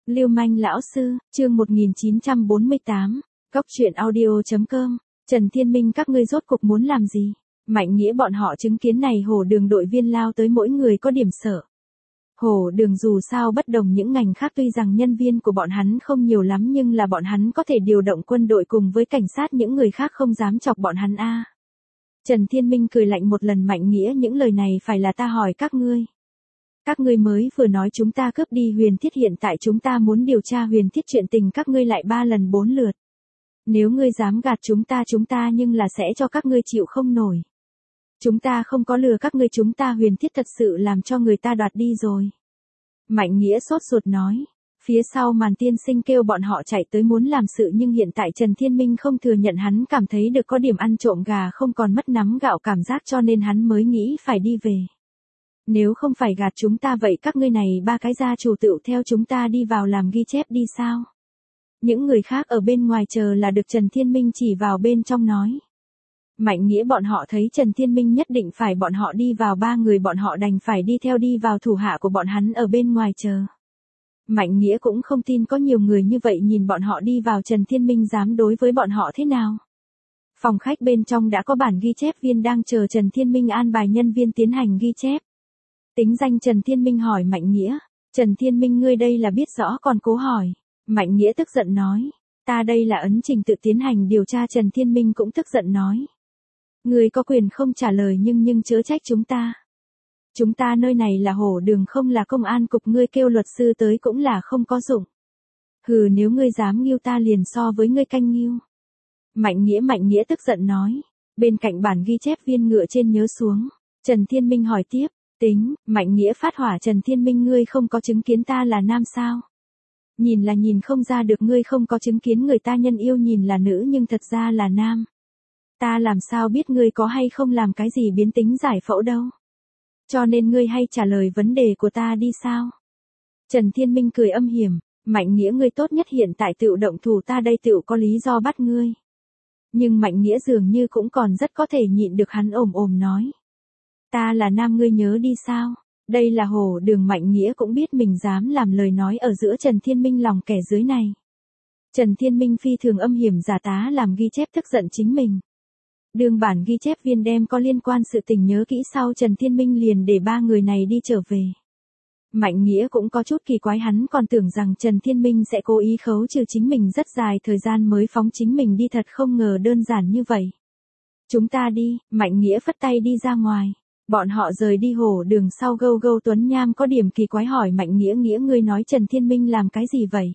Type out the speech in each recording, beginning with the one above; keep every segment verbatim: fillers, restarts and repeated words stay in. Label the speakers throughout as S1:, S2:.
S1: Lưu manh lão sư, chương một nghìn chín trăm bốn mươi tám, Cóc truyện audio chấm com, Trần Thiên Minh các ngươi rốt cục muốn làm gì? Mạnh Nghĩa bọn họ chứng kiến này Hồ Đường đội viên lao tới mỗi người có điểm sợ. Hồ Đường dù sao bất đồng những ngành khác, tuy rằng nhân viên của bọn hắn không nhiều lắm nhưng là bọn hắn có thể điều động quân đội cùng với cảnh sát, những người khác không dám chọc bọn hắn a. À. Trần Thiên Minh cười lạnh một lần. Mạnh Nghĩa, những lời này phải là ta hỏi các ngươi. Các ngươi mới vừa nói chúng ta cướp đi Huyền Thiết, hiện tại chúng ta muốn điều tra Huyền Thiết chuyện tình các ngươi lại ba lần bốn lượt. Nếu ngươi dám gạt chúng ta chúng ta nhưng là sẽ cho các ngươi chịu không nổi. Chúng ta không có lừa các ngươi, chúng ta Huyền Thiết thật sự làm cho người ta đoạt đi rồi. Mạnh Nghĩa sốt ruột nói. Phía sau màn tiên sinh kêu bọn họ chạy tới muốn làm sự, nhưng hiện tại Trần Thiên Minh không thừa nhận, hắn cảm thấy được có điểm ăn trộm gà không còn mất nắm gạo cảm giác, cho nên hắn mới nghĩ phải đi về. Nếu không phải gạt chúng ta vậy các ngươi này ba cái gia chủ tựu theo chúng ta đi vào làm ghi chép đi sao? Những người khác ở bên ngoài chờ là được. Trần Thiên Minh chỉ vào bên trong nói. Mạnh Nghĩa bọn họ thấy Trần Thiên Minh nhất định phải bọn họ đi vào, ba người bọn họ đành phải đi theo đi vào, thủ hạ của bọn hắn ở bên ngoài chờ. Mạnh Nghĩa cũng không tin có nhiều người như vậy nhìn bọn họ đi vào, Trần Thiên Minh dám đối với bọn họ thế nào. Phòng khách bên trong đã có bản ghi chép viên đang chờ Trần Thiên Minh an bài nhân viên tiến hành ghi chép. Tính danh Trần Thiên Minh hỏi Mạnh Nghĩa. Trần Thiên Minh, ngươi đây là biết rõ còn cố hỏi. Mạnh Nghĩa tức giận nói. Ta đây là ấn trình tự tiến hành điều tra. Trần Thiên Minh cũng tức giận nói. Ngươi có quyền không trả lời nhưng nhưng chớ trách chúng ta. Chúng ta nơi này là Hồ Đường, không là công an cục, ngươi kêu luật sư tới cũng là không có dụng. Hừ, nếu ngươi dám nghêu ta liền so với ngươi canh nghêu. Mạnh Nghĩa Mạnh Nghĩa tức giận nói. Bên cạnh bản ghi chép viên ngựa trên nhớ xuống. Trần Thiên Minh hỏi tiếp. Tính, Mạnh Nghĩa phát hỏa. Trần Thiên Minh, ngươi không có chứng kiến ta là nam sao? Nhìn là nhìn không ra được, ngươi không có chứng kiến người ta nhân yêu nhìn là nữ nhưng thật ra là nam. Ta làm sao biết ngươi có hay không làm cái gì biến tính giải phẫu đâu. Cho nên ngươi hay trả lời vấn đề của ta đi sao? Trần Thiên Minh cười âm hiểm. Mạnh Nghĩa, ngươi tốt nhất hiện tại tự động thủ, ta đây tự có lý do bắt ngươi. Nhưng Mạnh Nghĩa dường như cũng còn rất có thể nhịn được, hắn ồm ồm nói. Ta là nam, ngươi nhớ đi sao? Đây là Hồ Đường. Mạnh Nghĩa cũng biết mình dám làm lời nói ở giữa Trần Thiên Minh lòng kẻ dưới này. Trần Thiên Minh phi thường âm hiểm giả tá làm ghi chép, tức giận chính mình. Đường bản ghi chép viên đem có liên quan sự tình nhớ kỹ sau, Trần Thiên Minh liền để ba người này đi trở về. Mạnh Nghĩa cũng có chút kỳ quái, hắn còn tưởng rằng Trần Thiên Minh sẽ cố ý khấu trừ chính mình rất dài thời gian mới phóng chính mình đi, thật không ngờ đơn giản như vậy. Chúng ta đi. Mạnh Nghĩa phất tay đi ra ngoài. Bọn họ rời đi Hồ Đường sau, Gâu Gâu Tuấn Nham có điểm kỳ quái hỏi Mạnh Nghĩa. Nghĩa, ngươi nói Trần Thiên Minh làm cái gì vậy?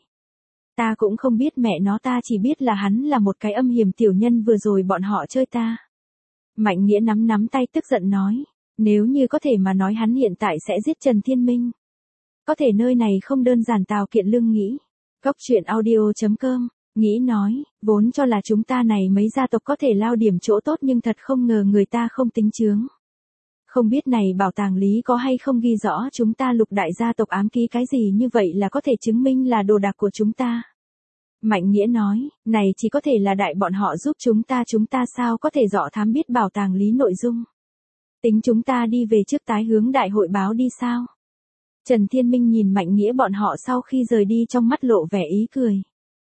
S1: Ta cũng không biết mẹ nó, ta chỉ biết là hắn là một cái âm hiểm tiểu nhân, vừa rồi bọn họ chơi ta. Mạnh Nghĩa nắm nắm tay tức giận nói. Nếu như có thể mà nói hắn hiện tại sẽ giết Trần Thiên Minh. Có thể nơi này không đơn giản. Tào Kiện Lương nghĩ. Cóc truyện audio chấm com. Nghĩ nói, vốn cho là chúng ta này mấy gia tộc có thể lao điểm chỗ tốt, nhưng thật không ngờ người ta không tính chướng. Không biết này bảo tàng lý có hay không ghi rõ chúng ta lục đại gia tộc ám ký cái gì như vậy là có thể chứng minh là đồ đạc của chúng ta. Mạnh Nghĩa nói, này chỉ có thể là đại bọn họ giúp chúng ta, chúng ta sao có thể dọ thám biết bảo tàng lý nội dung. Tính chúng ta đi về trước tái hướng đại hội báo đi sao? Trần Thiên Minh nhìn Mạnh Nghĩa bọn họ sau khi rời đi, trong mắt lộ vẻ ý cười.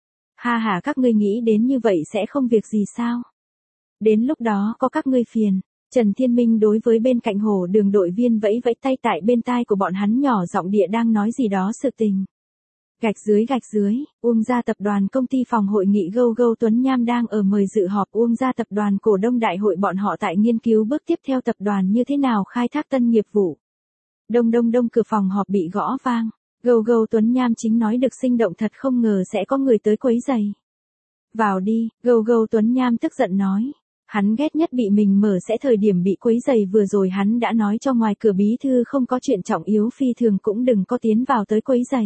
S1: Ha ha, các ngươi nghĩ đến như vậy sẽ không việc gì sao? Đến lúc đó có các ngươi phiền. Trần Thiên Minh đối với bên cạnh Hồ Đường đội viên vẫy vẫy tay, tại bên tai của bọn hắn nhỏ giọng địa đang nói gì đó sự tình. Gạch dưới gạch dưới, Uông Gia tập đoàn công ty phòng hội nghị. Gâu Gâu Tuấn Nham đang ở mời dự họp Uông Gia tập đoàn cổ đông đại hội, bọn họ tại nghiên cứu bước tiếp theo tập đoàn như thế nào khai thác tân nghiệp vụ. Đông đông đông, cửa phòng họp bị gõ vang. Gâu Gâu Tuấn Nham chính nói được sinh động, thật không ngờ sẽ có người tới quấy rầy. Vào đi. Gâu Gâu Tuấn Nham tức giận nói. Hắn ghét nhất bị mình mở sẽ thời điểm bị quấy rầy, vừa rồi hắn đã nói cho ngoài cửa bí thư không có chuyện trọng yếu phi thường cũng đừng có tiến vào tới quấy rầy.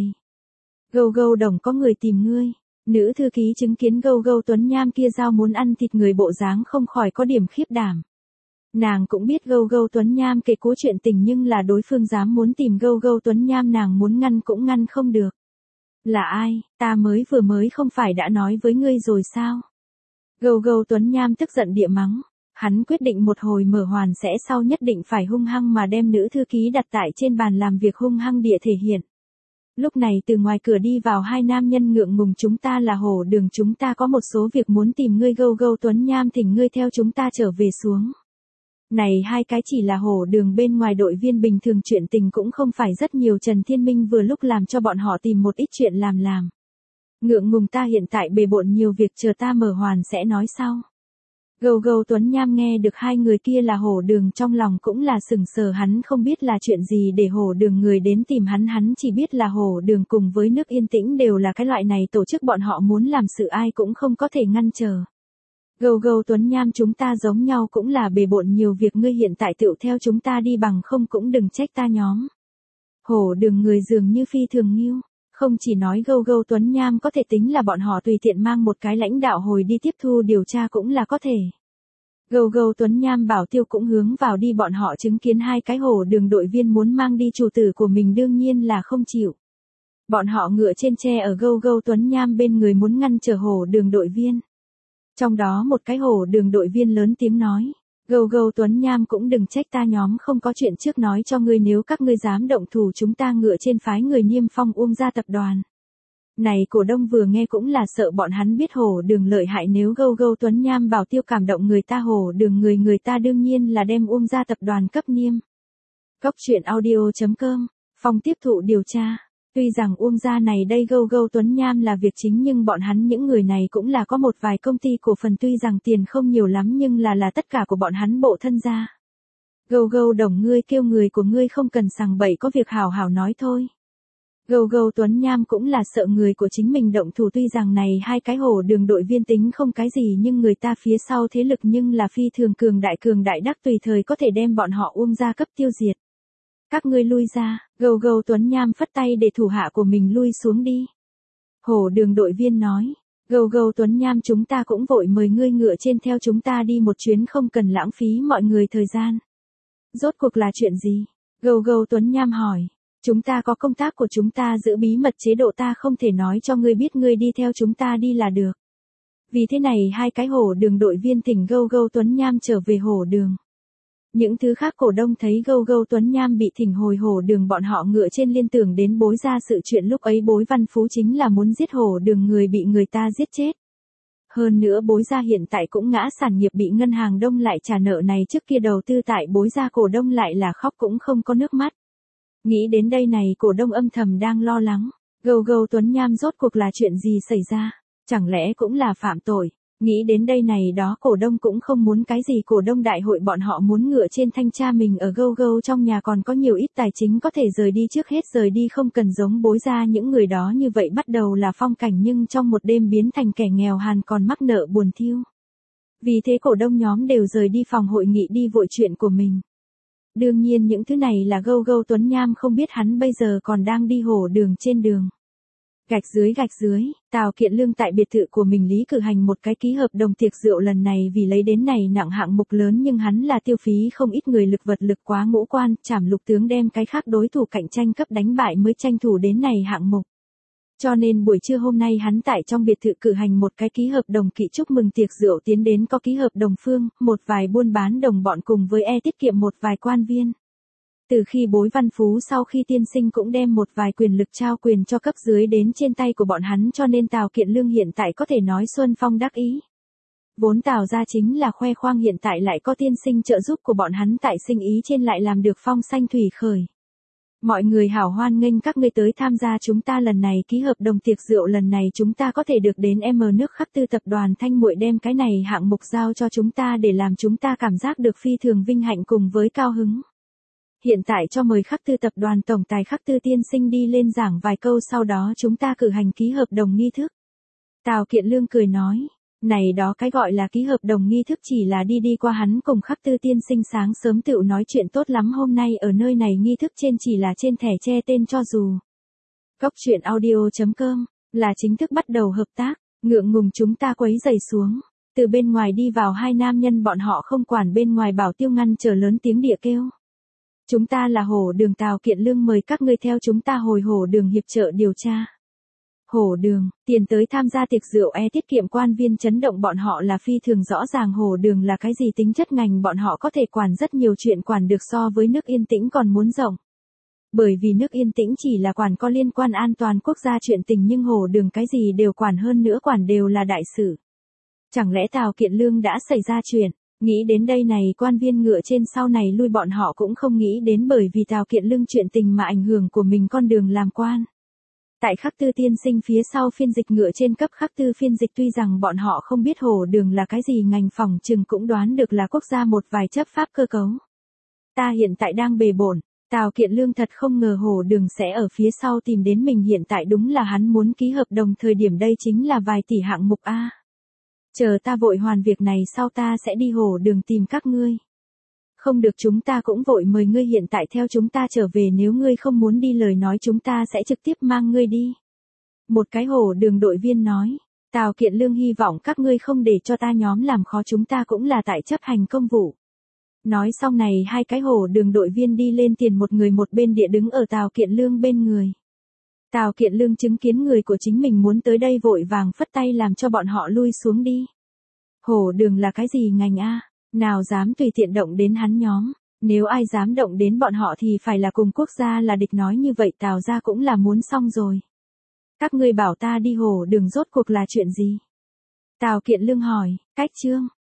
S1: Gâu Gâu đồng, có người tìm ngươi. Nữ thư ký chứng kiến Gâu Gâu Tuấn Nham kia dao muốn ăn thịt người bộ dáng không khỏi có điểm khiếp đảm. Nàng cũng biết Gâu Gâu Tuấn Nham kể cố chuyện tình, nhưng là đối phương dám muốn tìm Gâu Gâu Tuấn Nham, nàng muốn ngăn cũng ngăn không được. Là ai? Ta mới vừa mới không phải đã nói với ngươi rồi sao? Gâu Gâu Tuấn Nham tức giận địa mắng. Hắn quyết định một hồi mở hoàn sẽ sau nhất định phải hung hăng mà đem nữ thư ký đặt tại trên bàn làm việc, hung hăng địa thể hiện. Lúc này từ ngoài cửa đi vào hai nam nhân ngượng ngùng, chúng ta là Hổ Đường, chúng ta có một số việc muốn tìm ngươi. Gâu Gâu Tuấn Nham, thỉnh ngươi theo chúng ta trở về xuống. Này hai cái chỉ là Hổ Đường bên ngoài đội viên bình thường, chuyện tình cũng không phải rất nhiều. Trần Thiên Minh vừa lúc làm cho bọn họ tìm một ít chuyện làm làm. Ngượng ngùng, ta hiện tại bề bộn nhiều việc, chờ ta mở hoàn sẽ nói sau. Gâu Gâu Tuấn Nham nghe được hai người kia là Hổ Đường, trong lòng cũng là sừng sờ, hắn không biết là chuyện gì để Hổ Đường người đến tìm hắn, hắn chỉ biết là Hổ Đường cùng với nước Yên Tĩnh đều là cái loại này tổ chức, bọn họ muốn làm sự ai cũng không có thể ngăn trở. Gâu Gâu Tuấn Nham, chúng ta giống nhau cũng là bề bộn nhiều việc, ngươi hiện tại tựu theo chúng ta đi, bằng không cũng đừng trách ta nhóm. Hổ Đường người dường như phi thường nghiêu. Không chỉ nói Gâu Gâu Tuấn Nham có thể tính là bọn họ tùy tiện mang một cái lãnh đạo hồi đi tiếp thu điều tra cũng là có thể. Gâu Gâu Tuấn Nham bảo Tiêu cũng hướng vào đi, bọn họ chứng kiến hai cái Hổ Đường đội viên muốn mang đi chủ tử của mình đương nhiên là không chịu. Bọn họ ngựa trên tre ở Gâu Gâu Tuấn Nham bên người muốn ngăn trở Hổ Đường đội viên. Trong đó một cái Hổ Đường đội viên lớn tiếng nói. Gâu Gâu Tuấn Nham, cũng đừng trách ta nhóm không có chuyện trước nói cho ngươi, nếu các ngươi dám động thủ chúng ta ngựa trên phái người niêm phong Uông gia tập đoàn. Này cổ đông vừa nghe cũng là sợ, bọn hắn biết Hổ Đường lợi hại, nếu Gâu Gâu Tuấn Nham bảo Tiêu cảm động người ta Hổ Đường người, người ta đương nhiên là đem Uông gia tập đoàn cấp niêm. Cốc truyện audio chấm com, phòng tiếp thụ điều tra. Tuy rằng Uông gia này đây Gâu Gâu Tuấn Nham là việc chính, nhưng bọn hắn những người này cũng là có một vài công ty cổ phần, tuy rằng tiền không nhiều lắm nhưng là là tất cả của bọn hắn bộ thân gia. Gâu Gâu Đồng, ngươi kêu người của ngươi không cần sằng bậy, có việc hảo hảo nói thôi. Gâu Gâu Tuấn Nham cũng là sợ người của chính mình động thủ, tuy rằng này hai cái Hổ Đường đội viên tính không cái gì, nhưng người ta phía sau thế lực nhưng là phi thường cường đại, cường đại đắc tùy thời có thể đem bọn họ Uông gia cấp tiêu diệt. Các ngươi lui ra. Gâu Gâu Tuấn Nham phất tay để thủ hạ của mình lui xuống đi. Hổ Đường đội viên nói. Gâu Gâu Tuấn Nham, chúng ta cũng vội mời ngươi ngựa trên theo chúng ta đi một chuyến, không cần lãng phí mọi người thời gian. Rốt cuộc là chuyện gì? Gâu Gâu Tuấn Nham hỏi. Chúng ta có công tác của chúng ta giữ bí mật chế độ, ta không thể nói cho ngươi biết, ngươi đi theo chúng ta đi là được. Vì thế này hai cái Hổ Đường đội viên thỉnh Gâu Gâu Tuấn Nham trở về Hổ Đường. Những thứ khác cổ đông thấy Gâu Gâu Tuấn Nham bị thỉnh hồi Hổ Đường, bọn họ ngựa trên liên tưởng đến Bối gia sự chuyện lúc ấy Bối Văn Phú chính là muốn giết Hổ Đường người, bị người ta giết chết. Hơn nữa Bối gia hiện tại cũng ngã sản nghiệp, bị ngân hàng đông lại trả nợ này, trước kia đầu tư tại Bối gia cổ đông lại là khóc cũng không có nước mắt. Nghĩ đến đây này cổ đông âm thầm đang lo lắng. Gâu Gâu Tuấn Nham rốt cuộc là chuyện gì xảy ra? Chẳng lẽ cũng là phạm tội? Nghĩ đến đây này đó cổ đông cũng không muốn cái gì cổ đông đại hội, bọn họ muốn ngựa trên thanh tra mình ở Gâu Gâu trong nhà còn có nhiều ít tài chính có thể rời đi, trước hết rời đi, không cần giống Bối gia những người đó như vậy bắt đầu là phong cảnh nhưng trong một đêm biến thành kẻ nghèo hàn còn mắc nợ buồn thiêu. Vì thế cổ đông nhóm đều rời đi phòng hội nghị đi vội chuyện của mình. Đương nhiên những thứ này là Gâu Gâu Tuấn Nham không biết, hắn bây giờ còn đang đi Hổ Đường trên đường. Gạch dưới gạch dưới, Tào Kiện Lương tại biệt thự của mình lý cử hành một cái ký hợp đồng tiệc rượu, lần này vì lấy đến này nặng hạng mục lớn nhưng hắn là tiêu phí không ít người lực vật lực, quá ngũ quan, Trảm Lục tướng đem cái khác đối thủ cạnh tranh cấp đánh bại mới tranh thủ đến này hạng mục. Cho nên buổi trưa hôm nay hắn tại trong biệt thự cử hành một cái ký hợp đồng kỵ chúc mừng tiệc rượu, tiến đến có ký hợp đồng phương, một vài buôn bán đồng bọn cùng với e tiết kiệm một vài quan viên. Từ khi Bối Văn Phú sau khi tiên sinh cũng đem một vài quyền lực trao quyền cho cấp dưới đến trên tay của bọn hắn, cho nên Tào Kiện Lương hiện tại có thể nói xuân phong đắc ý. Vốn Tào ra chính là khoe khoang, hiện tại lại có tiên sinh trợ giúp của bọn hắn tại sinh ý trên lại làm được phong xanh thủy khởi. Mọi người hảo hoan nghênh các ngươi tới tham gia chúng ta lần này ký hợp đồng tiệc rượu, lần này chúng ta có thể được đến M nước Khắc Tư tập đoàn Thanh Muội đem cái này hạng mục giao cho chúng ta để làm chúng ta cảm giác được phi thường vinh hạnh cùng với cao hứng. Hiện tại cho mời Khắc Tư tập đoàn tổng tài Khắc Tư tiên sinh đi lên giảng vài câu, sau đó chúng ta cử hành ký hợp đồng nghi thức. Tào Kiện Lương cười nói, này đó cái gọi là ký hợp đồng nghi thức chỉ là đi đi qua, hắn cùng Khắc Tư tiên sinh sáng sớm tựu nói chuyện tốt lắm, hôm nay ở nơi này nghi thức trên chỉ là trên thẻ che tên cho dù. Cốc truyện audio chấm com là chính thức bắt đầu hợp tác, ngượng ngùng chúng ta quấy giày xuống. Từ bên ngoài đi vào hai nam nhân, bọn họ không quản bên ngoài bảo tiêu ngăn trở, lớn tiếng địa kêu. Chúng ta là Hổ Đường, Tào Kiện Lương mời các ngươi theo chúng ta hồi Hổ Đường hiệp trợ điều tra. Hổ Đường, tiền tới tham gia tiệc rượu e tiết kiệm quan viên chấn động, bọn họ là phi thường rõ ràng Hổ Đường là cái gì, tính chất ngành bọn họ có thể quản rất nhiều chuyện, quản được so với nước Yên Tĩnh còn muốn rộng. Bởi vì nước Yên Tĩnh chỉ là quản có liên quan an toàn quốc gia chuyện tình nhưng Hồ Đường cái gì đều quản, hơn nữa quản đều là đại sự. Chẳng lẽ Tào Kiện Lương đã xảy ra chuyện? Nghĩ đến đây này quan viên ngựa trên sau này lui bọn họ cũng không nghĩ đến, bởi vì Tào Kiện Lương chuyện tình mà ảnh hưởng của mình con đường làm quan. Tại Khắc Tư tiên sinh phía sau phiên dịch ngựa trên cấp Khắc Tư phiên dịch, tuy rằng bọn họ không biết Hồ Đường là cái gì ngành, phòng chừng cũng đoán được là quốc gia một vài chấp pháp cơ cấu. Ta hiện tại đang bề bộn. Tào Kiện Lương thật không ngờ Hồ Đường sẽ ở phía sau tìm đến mình, hiện tại đúng là hắn muốn ký hợp đồng thời điểm đây chính là vài tỷ hạng mục a. Chờ ta vội hoàn việc này sau ta sẽ đi Hồ Đường tìm các ngươi. Không được, chúng ta cũng vội mời ngươi hiện tại theo chúng ta trở về, nếu ngươi không muốn đi lời nói chúng ta sẽ trực tiếp mang ngươi đi. Một cái Hồ Đường đội viên nói, Tào Kiện Lương hy vọng các ngươi không để cho ta nhóm làm khó, chúng ta cũng là tại chấp hành công vụ. Nói xong này hai cái Hồ Đường đội viên đi lên tiền, một người một bên địa đứng ở Tào Kiện Lương bên người. Tào Kiện Lương chứng kiến người của chính mình muốn tới đây vội vàng phất tay làm cho bọn họ lui xuống đi. Hồ Đường là cái gì ngành a? Nào dám tùy tiện động đến hắn nhóm, nếu ai dám động đến bọn họ thì phải là cùng quốc gia là địch, nói như vậy Tào gia cũng là muốn xong rồi. Các ngươi bảo ta đi Hồ Đường rốt cuộc là chuyện gì? Tào Kiện Lương hỏi, cách chương,